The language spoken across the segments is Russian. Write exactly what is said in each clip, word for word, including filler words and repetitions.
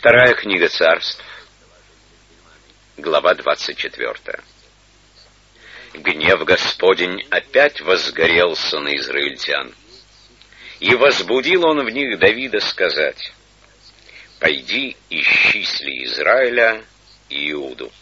Вторая книга Царств, глава двадцать четвёртая. Гнев Господень опять возгорелся на израильтян, и возбудил он в них Давида сказать: «Пойди, исчисли Израиля и Иуду».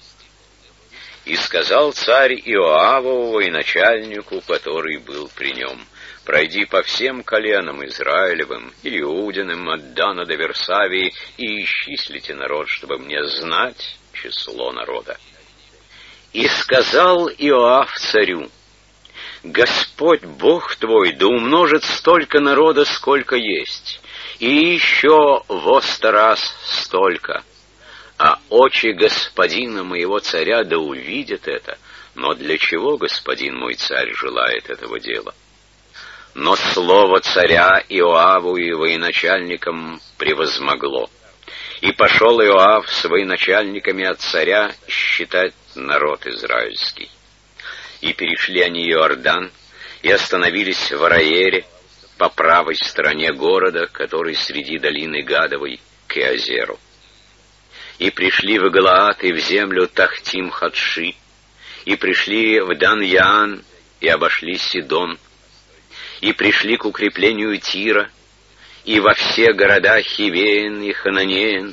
И сказал царь Иоаву военачальнику, который был при нем: «Пройди по всем коленам Израилевым и Иудиным от Дана до Версавии и исчислите народ, чтобы мне знать число народа». И сказал Иоав царю: «Господь Бог твой да умножит столько народа, сколько есть, и еще во сто раз столько. А очи господина моего царя да увидят это. Но для чего господин мой царь желает этого дела?» Но слово царя Иоаву и военачальникам превозмогло. И пошел Иоав с военачальниками от царя считать народ израильский. И перешли они Иордан, и остановились в Араере, по правой стороне города, который среди долины Гадовой, к Иозеру. И пришли в Галаад и в землю Тахтим-Хадши, и пришли в Дан-Яан, и обошли Сидон, и пришли к укреплению Тира, и во все города Хивеен и Хананеен,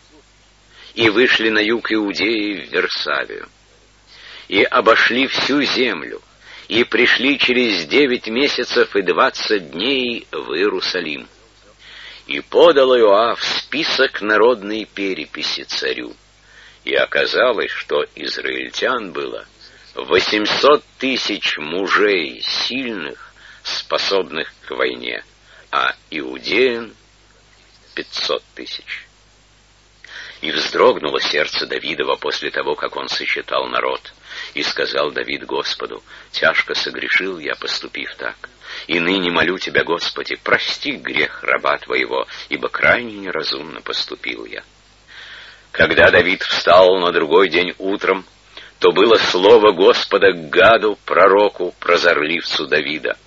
и вышли на юг Иудеи в Версавию, и обошли всю землю, и пришли через девять месяцев и двадцать дней в Иерусалим. И подал Иоав список народной переписи царю, и оказалось, что израильтян было восемьсот тысяч мужей сильных, способных к войне, а иудеян пятьсот тысяч. И вздрогнуло сердце Давидова после того, как он сосчитал народ. И сказал Давид Господу: «Тяжко согрешил я, поступив так. И ныне молю Тебя, Господи, прости грех раба Твоего, ибо крайне неразумно поступил я». Когда Давид встал на другой день утром, то было слово Господа к Гаду, пророку, прозорливцу Давида: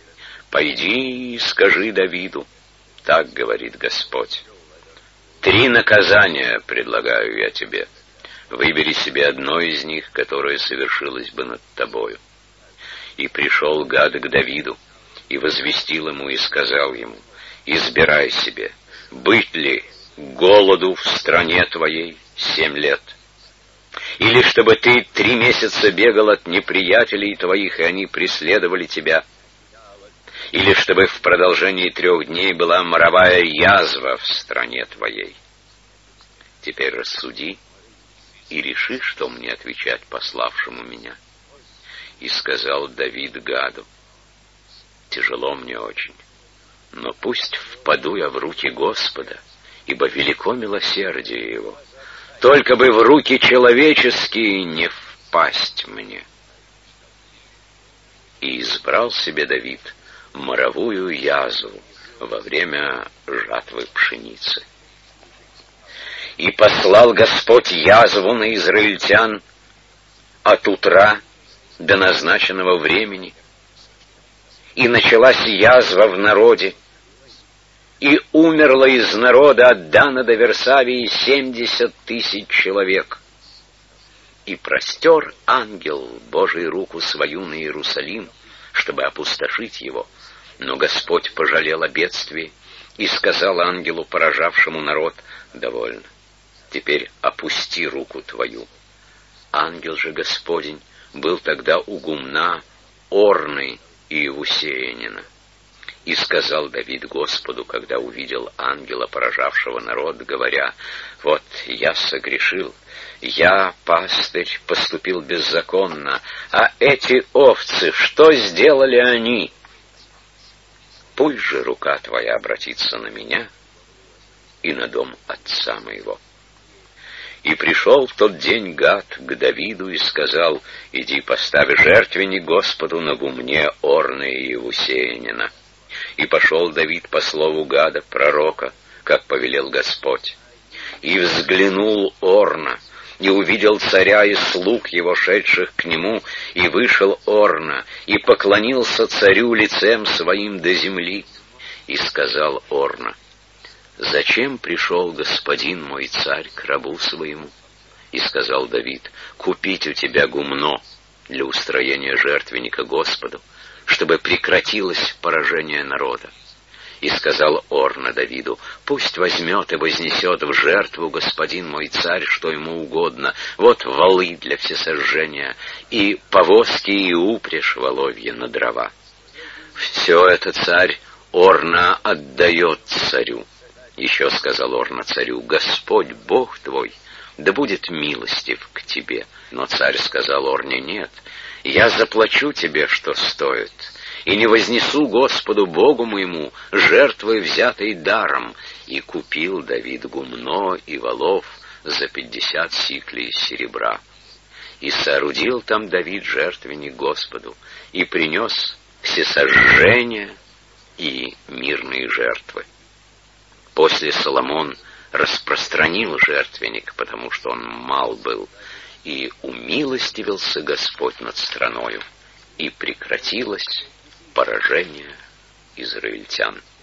«Пойди и скажи Давиду, так говорит Господь, три наказания предлагаю я тебе. Выбери себе одно из них, которое совершилось бы над тобою». И пришел Гад к Давиду, и возвестил ему, и сказал ему: «Избирай себе, быть ли голоду в стране твоей семь лет, или чтобы ты три месяца бегал от неприятелей твоих, и они преследовали тебя, или чтобы в продолжении трех дней была моровая язва в стране твоей. Теперь рассуди и реши, что мне отвечать пославшему меня». И сказал Давид Гаду: «Тяжело мне очень, но пусть впаду я в руки Господа, ибо велико милосердие Его. Только бы в руки человеческие не впасть мне». И избрал себе Давид моровую язву во время жатвы пшеницы. И послал Господь язву на израильтян от утра до назначенного времени, и началась язва в народе, и умерло из народа от Дана до Версавии семьдесят тысяч человек. И простер ангел Божий руку свою на Иерусалим, чтобы опустошить его, но Господь пожалел о бедствии и сказал ангелу, поражавшему народ: «Довольно, теперь опусти руку твою». Ангел же Господень был тогда у гумна Орны и Иевусеянина. И сказал Давид Господу, когда увидел ангела, поражавшего народ, говоря: «Вот я согрешил, я, пастырь, поступил беззаконно, а эти овцы, что сделали они? Пусть же рука твоя обратится на меня и на дом отца моего». И пришел в тот день Гад к Давиду и сказал: «Иди, поставь жертвенник Господу на гумне Орны и Иевусеянина». И пошел Давид по слову Гада, пророка, как повелел Господь. И взглянул Орна, и увидел царя и слуг его, шедших к нему, и вышел Орна, и поклонился царю лицем своим до земли. И сказал Орна: «Зачем пришел господин мой царь к рабу своему?» И сказал Давид: «Купить у тебя гумно для устроения жертвенника Господу, чтобы прекратилось поражение народа». И сказал Орна Давиду: «Пусть возьмет и вознесет в жертву господин мой царь, что ему угодно. Вот валы для всесожжения, и повозки, и упряжь воловья на дрова». Все это царь Орна отдает царю. Еще сказал Орна царю: «Господь Бог твой да будет милостив к тебе». Но царь сказал Орне: «Нет, я заплачу тебе, что стоит, и не вознесу Господу Богу моему жертвой, взятой даром». И купил Давид гумно и волов за пятьдесят сиклей серебра. И соорудил там Давид жертвенник Господу, и принес всесожжения и мирные жертвы. После Соломон распространил жертвенник, потому что он мал был, и умилостивился Господь над страною, и прекратилось поражение израильтян.